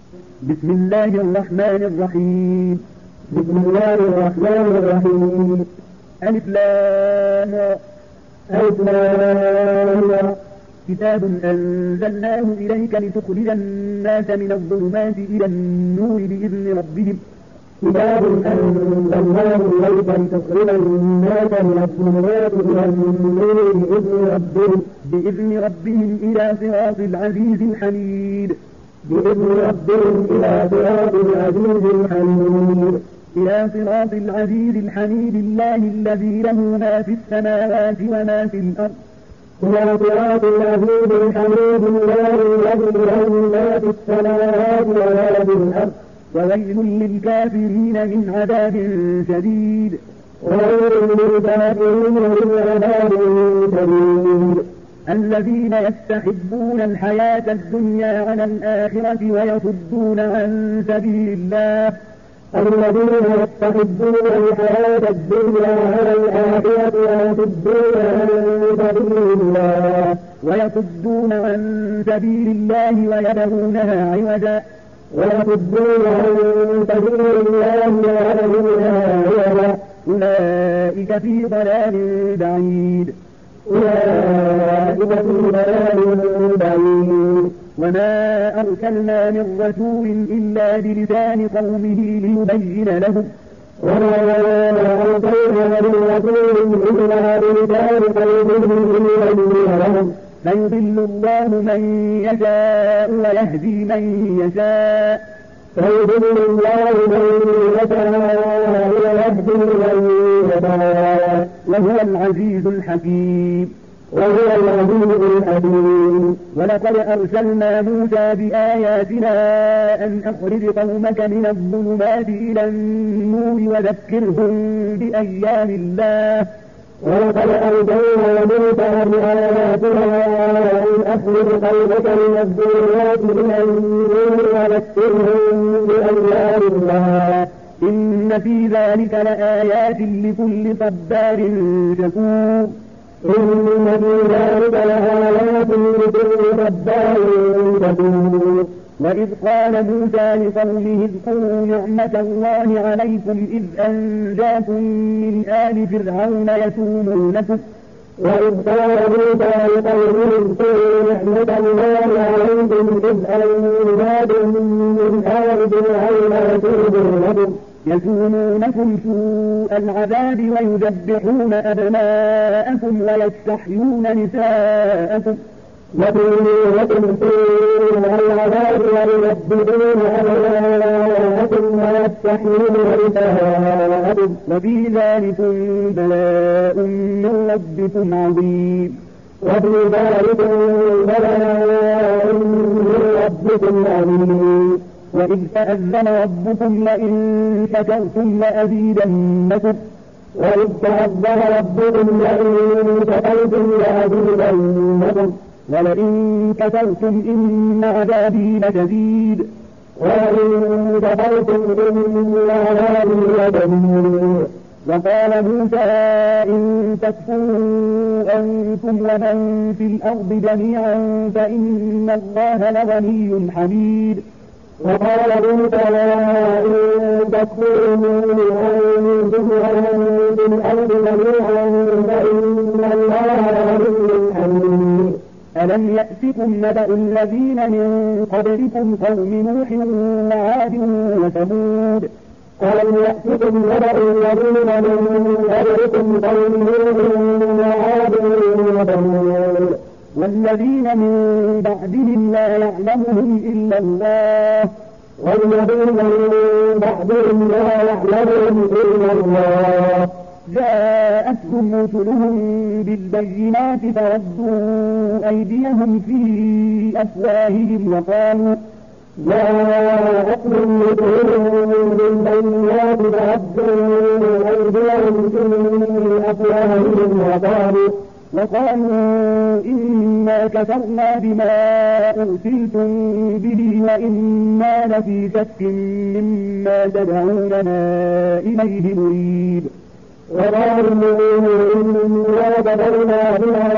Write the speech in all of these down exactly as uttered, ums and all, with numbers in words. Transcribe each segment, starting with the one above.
بسم الله الرحمن الرحيم بسم الله الرحمن الرحيم ألف لام ألف لام كتاب أنزلناه إليك لتخرج الناس من الظلمات إلى النور بإذن ربهم كتاب أنزلناه إليك لتخرج الناس من الظلمات إلى النور بإذن ربهم بإذن ربهم إلى صراط العزيز الحميد بإذن ربهم إلى صراط العزيز الحميد إلى صراط العزيز الحميد الله الذي له ما في السماوات وما في الأرض إلى صراط العزيز الحميد الله الذي له ما في السماوات وما في الأرض وويل للكافرين من عذاب شديد وويل للكافرين من عذاب شديد الذين يستحبون الحياة الدنيا على الآخرة ويصدون عن سبيل الله الذين يستحبون الحياة الدنيا على الآخرة ويصدون عن سبيل الله ويصدون عن سبيل الله ويبغونها عوجا ويصدون عن سبيل الله ويبغونها عوجا أولئك في ضلال بعيد أولئك في ضلال بعيد وما أرسلنا من رسول إلا بلسان قومه ليبين لهم وما أرسلنا من رسول إلا بلسان قومه ليبين لهم فيضل الله من يشاء ويهدي من يشاء فيضل الله من يشاء ويهدي من يشاء وهو العزيز الحكيم وهو العزيز الحكيم ولقد أرسلنا موسى بآياتنا أن أخرج قومك من الظلمات إلى النور وذكرهم بأيام الله ولقد أرسلنا موسى بآياتنا أن أخرج قومك من الظلمات إلى النور وذكرهم بأيام الله إن في ذلك لآيات لكل صبار شكور إن في ذلك لآيات لكل صبار شكور وإذ قال موسى لقومه اذكروا نعمة الله عليكم إذ أنجاكم من آل فرعون يسومونكم وإذ قال موسى لقومه اذكروا نعمة الله عليكم إذ أنجاكم من آل فرعون يسومونكم يسومونكم سوء العذاب ويذبحون أبناءكم ويستحيون نساءكم يسومونكم سوء العذاب ويذبحون أبناءكم ويستحيون نساءكم وفي ذلكم بلاء من ربكم عظيم وفي ذلكم بلاء من ربكم عظيم وإذ تأذن ربكم لئن شكرتم لأزيدنكم وإذ تأذن ربكم لئن شكرتم لأزيدنكم ولئن كفرتم إن عذابي لشديد وإن كفرتم إن عذابي لشديد وقال موسى إن تكفروا أنتم ومن في الأرض جميعا فإن الله لغني حميد وقال موسى إن تكفروا أنتم ومن في الأرض جميعا فإن الله لغني حميد ألم يأتكم نبأ الذين من قبلكم قوم نوح وعاد وثمود ألم يأتكم نبأ الذين من قبلكم قوم نوح وعاد وثمود والذين من بعدهم لا يعلمهم إلا الله والذين من بعدهم لا يعلمهم إلا الله جاءتهم رسلهم بالبينات فردوا أيديهم في أفواههم وقالوا جاءتهم رسلهم بالبينات فردوا أيديهم في أفواههم وقالوا وقالوا إنا كفرنا بما أرسلتم به وإنا لفي شك مما تدعوننا إليه مريب وقالوا إنا كفرنا بما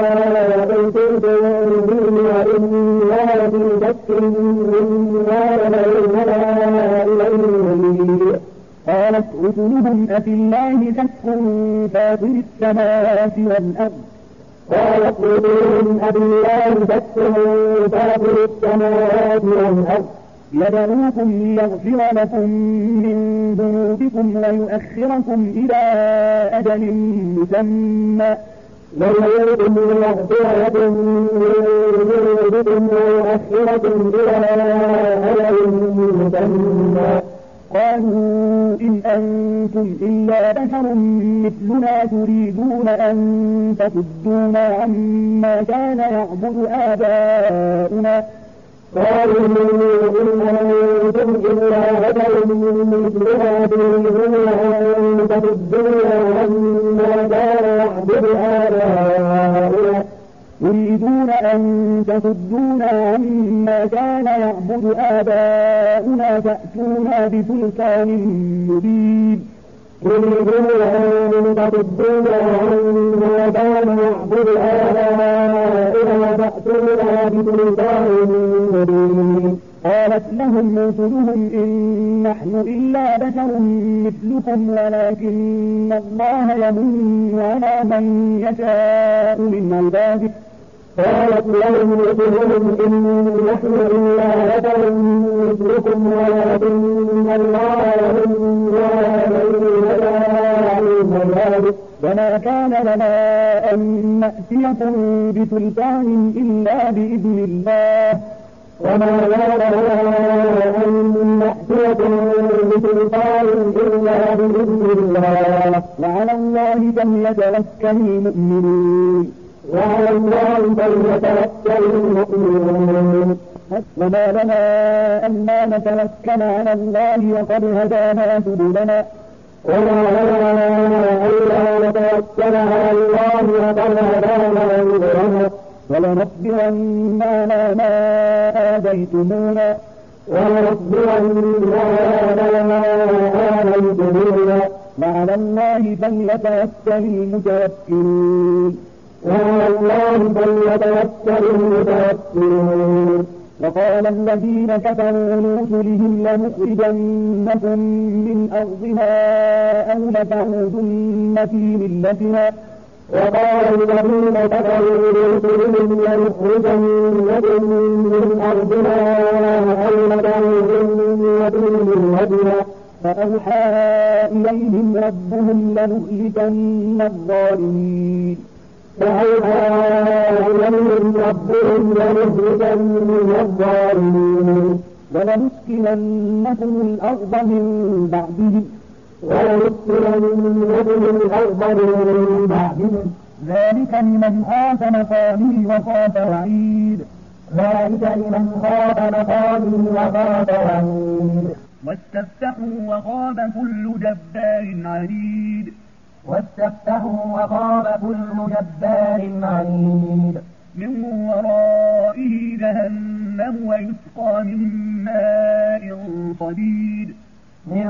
أرسلتم به وإنا لفي شك مما تدعوننا رسلهم أفي الله شك فاطر السماوات والأرض قالت رسلهم أفي الله شك فاطر السماوات والأرض يدعوكم ليغفر لكم من ذنوبكم ويؤخركم إلى أجل مسمى يدعوكم ليغفر لكم من ذنوبكم ويؤخركم إلى أجل مسمى قالوا إن أنتم إلا بشر مثلنا تريدون أن تصدونا عما كان يعبد آباؤنا قالوا إن أنتم إلا بشر مثلنا تريدون أن تصدونا عما كان يعبد آباؤنا يريدون أن تصدونا عما كان يعبد آباؤنا فأتونا بسلطان مبين يريدون أن تصدونا عما كان يعبد آباؤنا فأتونا بسلطان مبين قالت لهم رسلهم إن نحن إلا بشر مثلكم ولكن الله يمن على من يشاء من عباده قالت لهم رسلهم إن نحن إلا بشر مثلكم ولكن الله يمن على من يشاء من عباده وما كان لنا أن نأتيكم بسلطان إلا بإذن الله وما كان لنا أن نأتيكم بسلطان إلا بإذن الله وعلى الله فليتوكل المؤمنون وعلى الله فليتوكل المؤمنون وما لنا ألا نتوكل على الله وقد هدانا سبلنا وما لنا ألا نتوكل على الله وقد هدانا سبلنا ولنصبرن على ما آذيتمونا ولنصبرن على ما آذيتمونا وعلى الله فليتوكل المتوكلون وعلى الله فليتوكل المتوكلون وقال الذين كفروا لرسلهم لنخرجنكم من أرضنا أو لتعودن في ملتنا وقال الذين كفروا لرسلهم لنخرجنكم من أرضنا أو لتعودن في ملتنا فأوحى إليهم ربهم لنهلكن الظالمين فأوحى إليهم ربهم لنهلكن الظالمين ولنسكننكم الأرض من بعدهم ولنسكننكم الأرض من بعدهم ذلك لمن خاف مقامي وخاف وعيد ذلك لمن خاف مقامي وخاف وعيد واستفتحوا وخاب كل جبار عنيد واستفتحوا وخاب كل جبار عنيد من ورائه جهنم ويسقى من ماء صديد من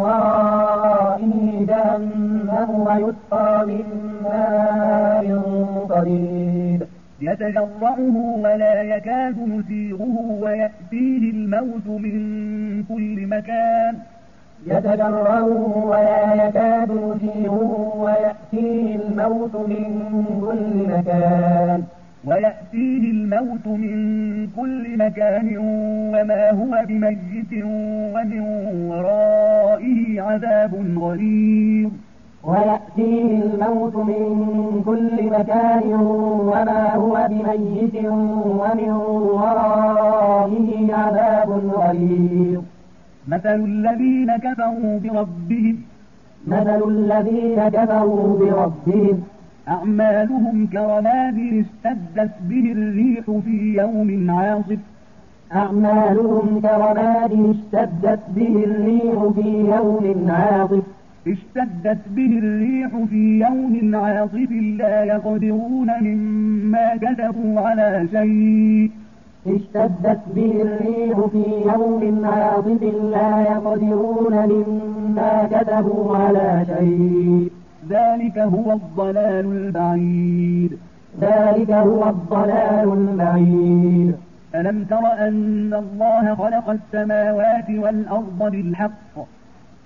ورائه جهنم ويسقى من ماء صديد يتجرعه ولا يكاد يسيغه ويأتيه الموت من كل مكان يتجرعه ولا يكاد يسيغه ويأتيه الموت من كل مكان ويأتيه الموت من كل مكان وما هو بميت ومن ورائه عذاب غليظ ويأتيه الموت من كل مكان وما هو بميت ومن ورائه عذاب غليظ مثل الذين كفروا بربهم مثل الذين كفروا بربهم أعمالهم كرماد اشتدت به الريح في يوم عاصف أعمالهم كرماد اشتدت به الريح في يوم عاصف اشتدت به الريح في يوم عاصف لا يقدرون مما كسبوا على شيء اشتدت به الريح في يوم عاصف لا يقدرون مما كسبوا على شيء ذلك هو الضلال البعيد ذلك هو الضلال البعيد ألم تر أن الله خلق السماوات والأرض بالحق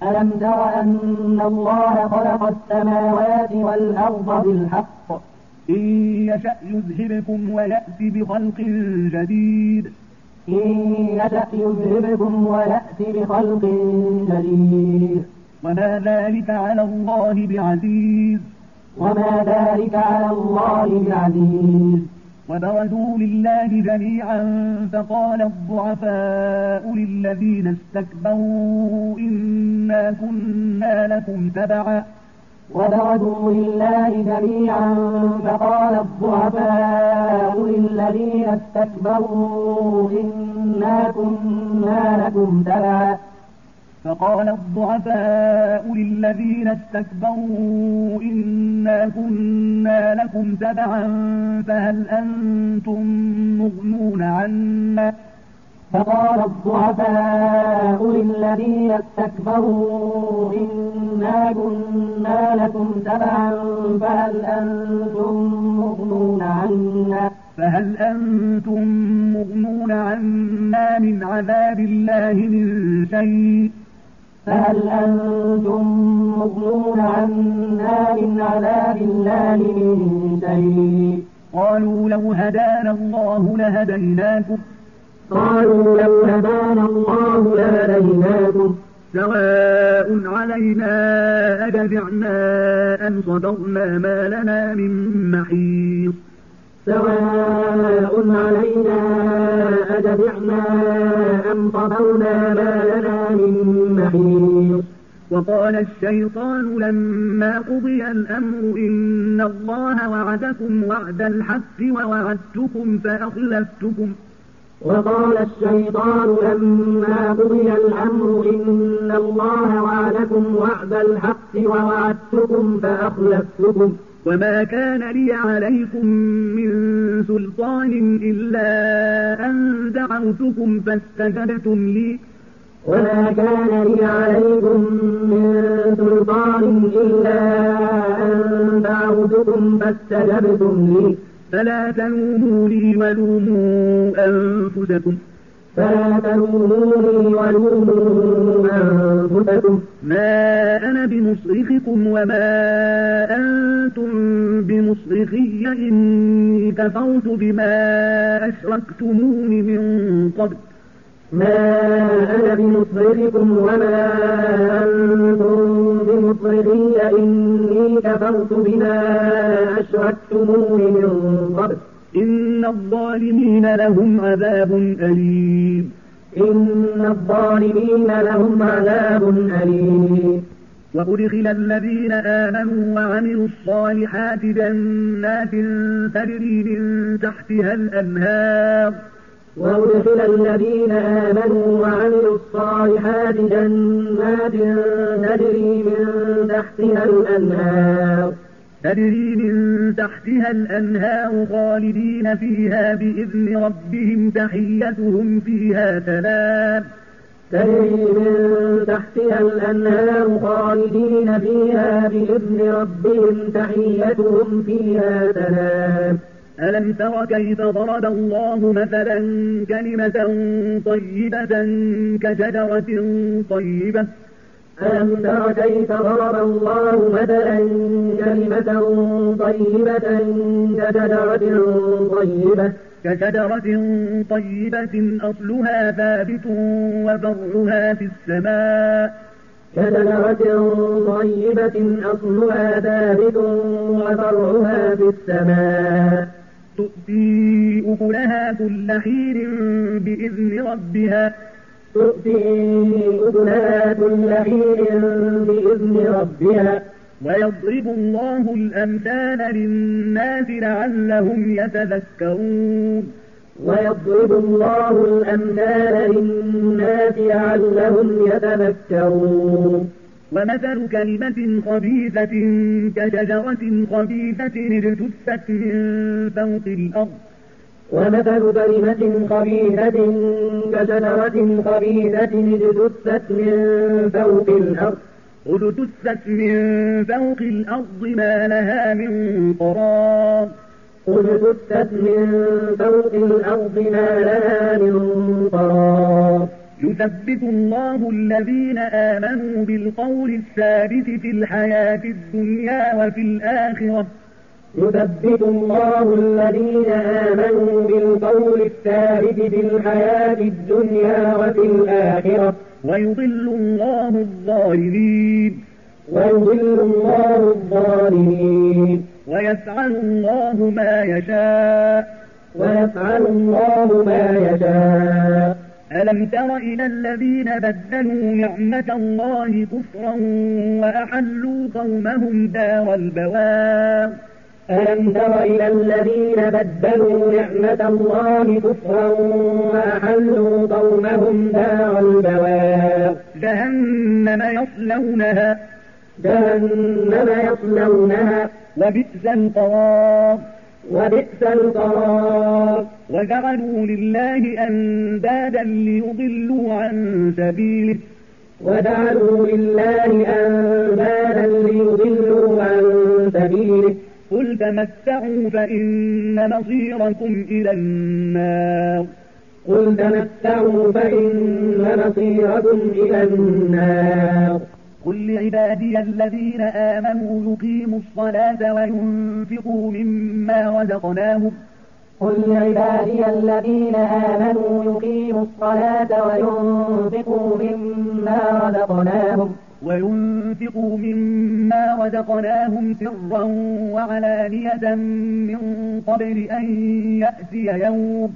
ألم تر أن الله خلق السماوات والأرض بالحق إن يشأ يذهبكم ويأتي بخلق جديد إن يشأ يذهبكم ويأتي بخلق جديد وما ذلك على الله بعزيز وما ذلك على الله بعزيز وبرزوا لله جميعا فقال الضعفاء للذين استكبروا إنا كنا لكم تبعا وبرزوا لله جميعا فقال الضعفاء للذين استكبروا إنا كنا لكم تبعا فقال الضعفاء للذين استكبروا إنا كنا لكم تبعا فهل أنتم مغنون عنا فقال الضعفاء للذين استكبروا إنا كنا لكم تبعا فهل أنتم مغنون عنا فهل أنتم مغنون عنا من عذاب الله من شيء فهل أنتم مغنون عنا من عذاب الله من شيء قالوا لو هدانا الله لهديناكم قالوا لو هدانا الله لهديناكم سواء علينا أجزعنا أم صبرنا ما لنا من محيص سواء علينا أجزعنا أم صبرنا ما لنا من محيص وقال الشيطان لما قضي الأمر إن الله وعدكم وعد الحق ووعدتكم فأخلفتكم وقال الشيطان لما قضي الأمر إن الله وعدكم وعد الحق ووعدتكم فأخلفتكم وما كان لي عليكم من سلطان إلا أن دعوتكم فاستجبتم لي وما كان لي عليكم من سلطان إلا أن دعوتكم فاستجبتم لي فلا تلوموا لي ولوموا أنفسكم فلا تلوموني ولوموا أنفسكم ما أنا بمصرخكم وما أنتم بمصرخي إني كفرت بما أشركتمون من قبل ما أنا بمصرخكم وما أنتم بمصرخي إني كفرت بما أشركتمون من قبل إن الظالمين لهم عذاب أليم إن الظالمين لهم عذاب أليم وأدخل الذين آمنوا وعملوا الصالحات جنات تجري من تحتها الأنهار وأدخل الذين آمنوا وعملوا الصالحات جنات تجري من تحتها الأنهار تجري من تحتها الأنهار خالدين فيها بإذن ربهم تحيتهم فيها سلام تجري من تحتها الأنهار خالدين فيها بإذن ربهم تحيتهم فيها سلام ألم تر كيف ضرب الله مثلا كلمة طيبة كشجرة طيبة ألم تر كيف ضرب الله مثلا كلمة طيبة كشجرة طيبة كشجرة طيبة أصلها ثابت وفرعها في السماء كشجرة طيبة أصلها ثابت وفرعها في السماء تؤتي أكلها كل حين بإذن ربها تؤتي أكلها كل حين بإذن ربها ويضرب الله الأمثال للناس لعلهم يتذكرون ويضرب الله الأمثال للناس لعلهم يتذكرون ومثل كلمة خبيثة كشجرة خبيثة اجتثت من فوق الأرض ومثل كلمة خبيثة كشجرة خبيثة اجتثت من فوق الأرض اجتثت من فوق الأرض ما لها من قرار اجتثت من فوق الأرض ما لها من قرار يثبت الله الذين آمنوا بالقول الثابت في الحياة الدنيا وفي الآخرة يثبت الله الذين آمنوا بالقول الثابت في الحياة الدنيا وفي الآخرة ويضل الله الظالمين ويضل الله الظالمين ويفعل الله ما يشاء ويفعل الله ما يشاء. ألم تر إلى الذين بدلوا نعمة الله كفرا وأحلوا قومهم دار البوار ألم تر إلى الذين بدلوا نعمة الله كفرا وأحلوا قومهم دار البوار جهنم يصلونها جهنم يصلونها وبئس القرار وبئس القرار وجعلوا لله أندادا ليضلوا عن سبيله وجعلوا لله أندادا ليضلوا عن سبيله قل تمتعوا فإن مصيركم إلى النار قل تمتعوا فإن مصيركم إلى النار. قل لعبادي الذين آمنوا يقيموا الصلاة وينفقوا مما رزقناهم قل لعبادي الذين آمنوا يقيموا الصلاة وينفقوا مما رزقناهم وينفقوا مما رزقناهم سرا وعلانية من قبل أن يأتي يوم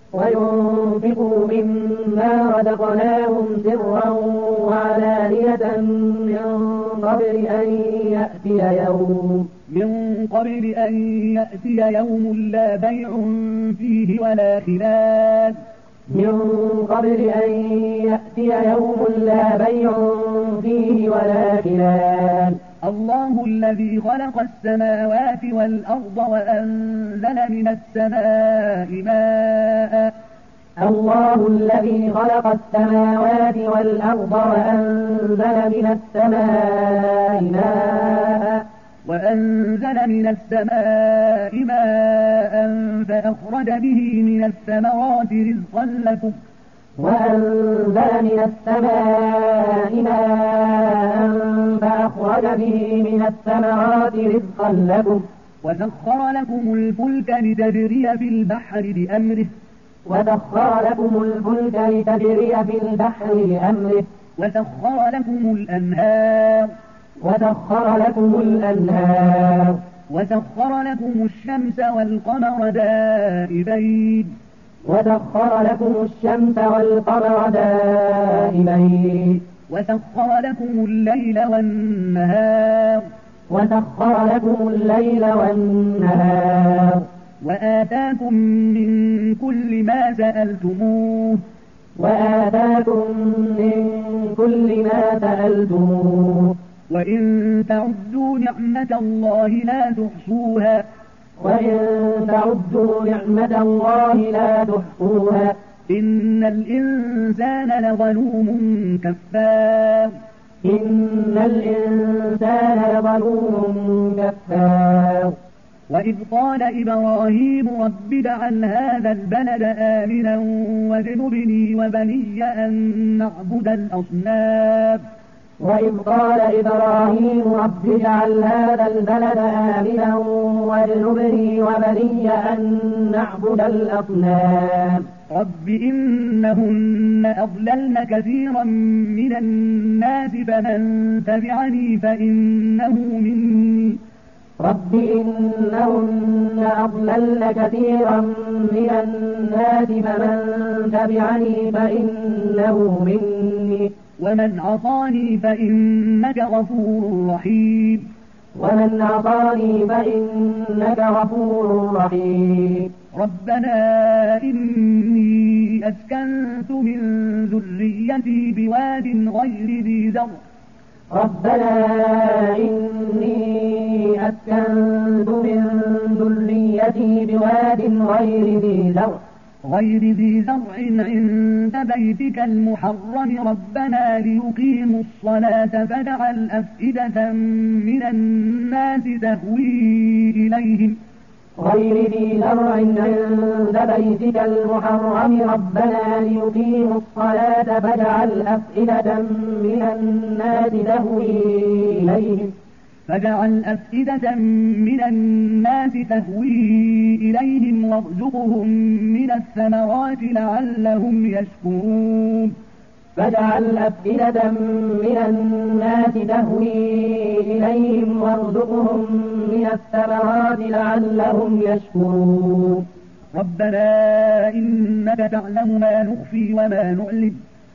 وينفقوا مما رزقناهم سرا وعلانية من قبل أن يأتي يوم من قبل أن يأتي يوم لا بيع فيه ولا خلال من قبل أن يأتي يوم لا بيع فيه ولا خلال. الله الذي خلق السماوات والأرض وأنزل من السماء ماء الله الذي خلق السماوات والأرض وأنزل من السماء ماء وأنزل من السماء ماء فأخرج به من الثمرات رزقا لكم وأنزل من السماء ماء فأخرج به من الثمرات رزقا لكم وسخر لكم الفلك لتجري في البحر بأمره وسخر لكم الفلك لتجري في البحر بأمره وسخر لكم الأنهار وسخر لكم الأنهار وسخر لكم الشمس والقمر دائبين وسخر لكم الشمس والقمر دائبين وسخر لكم الليل والنهار وسخر لكم الليل والنهار وآتاكم من كل ما سألتموه وآتاكم من كل ما سألتموه وإن تعدوا نعمة الله لا تحصوها وإن تعدوا نعمة الله لا تحصوها إن الإنسان لظلوم كفار إن الإنسان لظلوم كفار. وإذ قال إبراهيم رب اجعل هذا البلد آمنا واجنبني وبني أن نعبد الأصنام وإذ قال إبراهيم رب اجعل هذا البلد آمنا واجنبني وبني أن نعبد الأصنام رب إنهن أضللن كثيرا من الناس فمن تبعني فإنه مني رب إنهن أضللن كثيرا من الناس فمن تبعني فإنه مني ومن عصاني فإنك غفور رحيم ومن عصاني فإنك غفور رحيم. ربنا إني أسكنت من ذريتي بواد غير ذي زرع ربنا إني أسكنت من ذريتي بواد غير ذي زرع غير ذي زرع عند بيتك المحرم ربنا ليقيموا الصلاة فاجعل أفئدة من الناس تهوي إليهم غير ذي زرع عند بيتك المحرم ربنا ليقيموا الصلاة فاجعل أفئدة من الناس تهوي إليهم فاجعل أفئدة من الناس تهوي إليهم وارزقهم من الثمرات لعلهم يشكرون فاجعل أفئدة من الناس تهوي إليهم وارزقهم من الثمرات لعلهم يشكرون ربنا إنك تعلم ما نخفي وما نعلن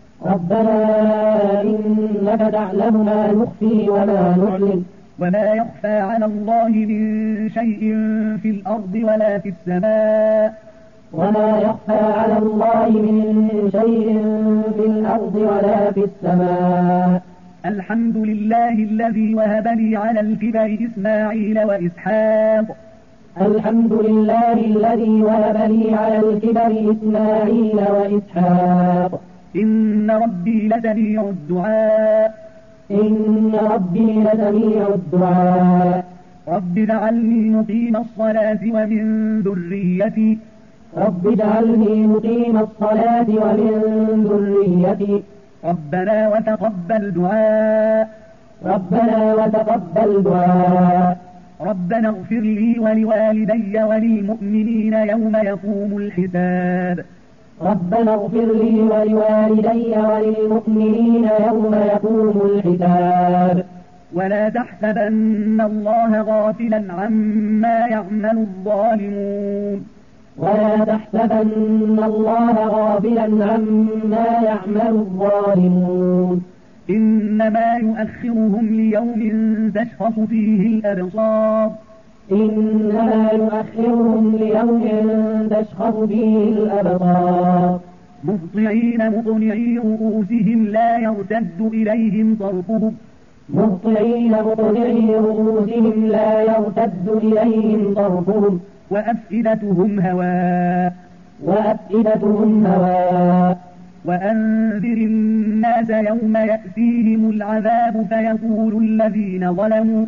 ربنا إنك تعلم ما نخفي وما نعلن وما يخفى على الله من شيء في الأرض ولا في السماء وما يخفى على الله من شيء في الأرض ولا في السماء الحمد لله الذي وهب لي على الكبر إسماعيل وإسحاق الحمد لله الذي وهب لي على الكبر إسماعيل وإسحاق إن ربي لسميع الدعاء إن ربي لسميع الدعاء رب اجعلني مقيم الصلاة ومن ذريتي رب اجعلني مقيم الصلاة ومن ذريتي ربنا وتقبل دعاء ربنا وتقبل دعاء ربنا اغفر لي ولوالدي وللمؤمنين يوم يقوم الحساب ربنا اغفر لي ولوالدي وللمؤمنين يوم يقوم الحساب ولا تحسبن الله غافلا عما يعمل الظالمون ولا تحسبن الله غافلا عما يعمل الظالمون إنما يؤخرهم ليوم تشخص فيه الأبصار إنما يؤخرهم ليوم تشخص فيه الأبصار مهطعين مقنعي رؤوسهم لا يرتد إليهم طرفهم مهطعين مقنعي رؤوسهم لا يرتد إليهم طرفهم وأفئدتهم هواء وأفئدتهم هواء وأنذر الناس يوم يأتيهم العذاب فيقول الذين ظلموا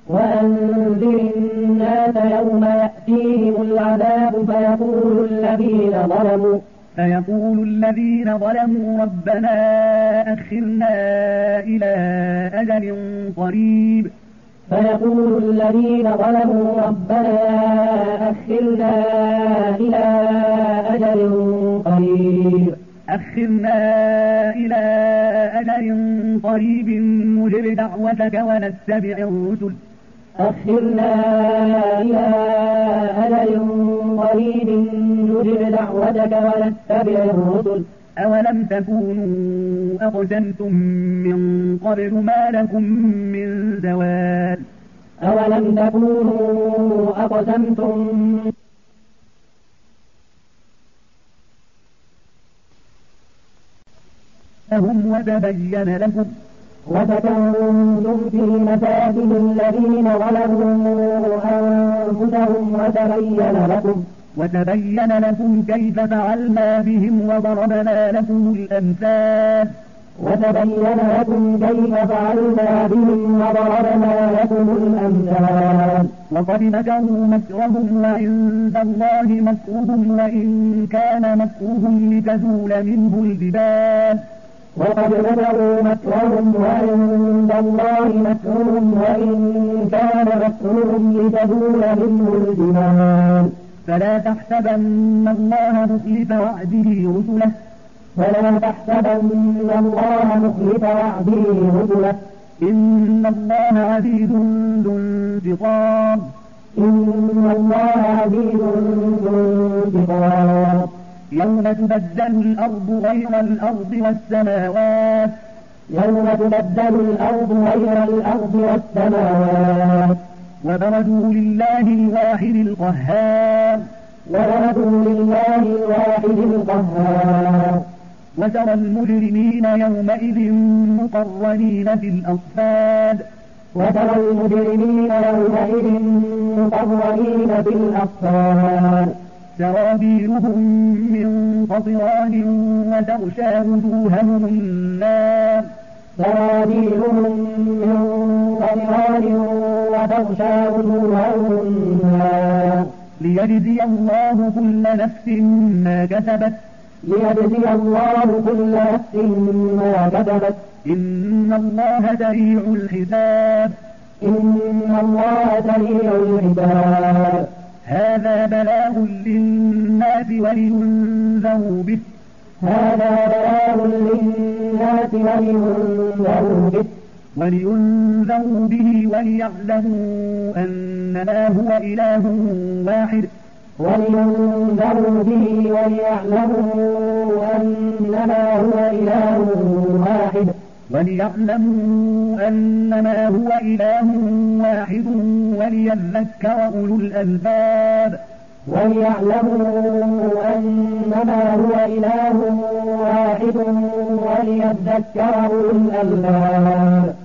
وأنذر الناس يوم يأتيهم العذاب فيقول الذين ظلموا فيقول الذين ظلموا ربنا أخرنا إلى أجل قريب فيقول الذين ظلموا ربنا أخرنا إلى أجل قريب أخرنا إلى أجل قريب نجب دعوتك ونتبع الرسل أخرنا إلى أجل قريب نجب دعوتك ونتبع الرسل أولم تكونوا أقسمتم من قبل ما لكم من زوال أولم تكونوا أقسمتم لهم وتبين لكم وسكنتم في مساكن الذين ظلموا أنفسهم وتبين لكم وتبين لكم كيف فعلنا بهم وضربنا لكم الأمثال وتبين لكم كيف فعلنا بهم وضربنا لكم الأمثال وقد مكروا مكرهم وعند الله مكرهم وإن كان مكرهم لتزول منه الجبال وقد مكروا مكرهم وعند الله مكرهم وإن كان مكرهم لتزول منه الجبال فلا تحسبن الله مخلف وعده رسله فلا تحسبن الله مخلف وعده رسله إن الله عزيز ذو انتقام إن الله عزيز ذو انتقام يوم تبدل الأرض غير الأرض والسماوات يوم تبدل الأرض غير الأرض والسماوات وبرزوا لله الواحد القهار وبرزوا لله الواحد القهار وترى المجرمين يومئذ مقرنين في الأصفاد وترى المجرمين يومئذ مقرنين في الأصفاد سرابيلهم من قطران وتغشى وجوههم النار سرابيلهم من قطران وتغشى وجوههم النار ليجزي الله كل نفس ما كسبت ليجزي الله كل نفس ما كسبت إن الله سريع الحساب إن الله سريع الحساب هذا بلاغ للناس ولينذروا به هذا بلاغ للناس ولينذروا به ولينذروا به وليعلموا أنما هو إله واحد ولينذروا به وليعلموا أنما هو إله واحد وليعلموا أنما هو إله واحد وليذكر أولو الألباب وليعلموا أنما هو إله واحد وليذكر أولو الألباب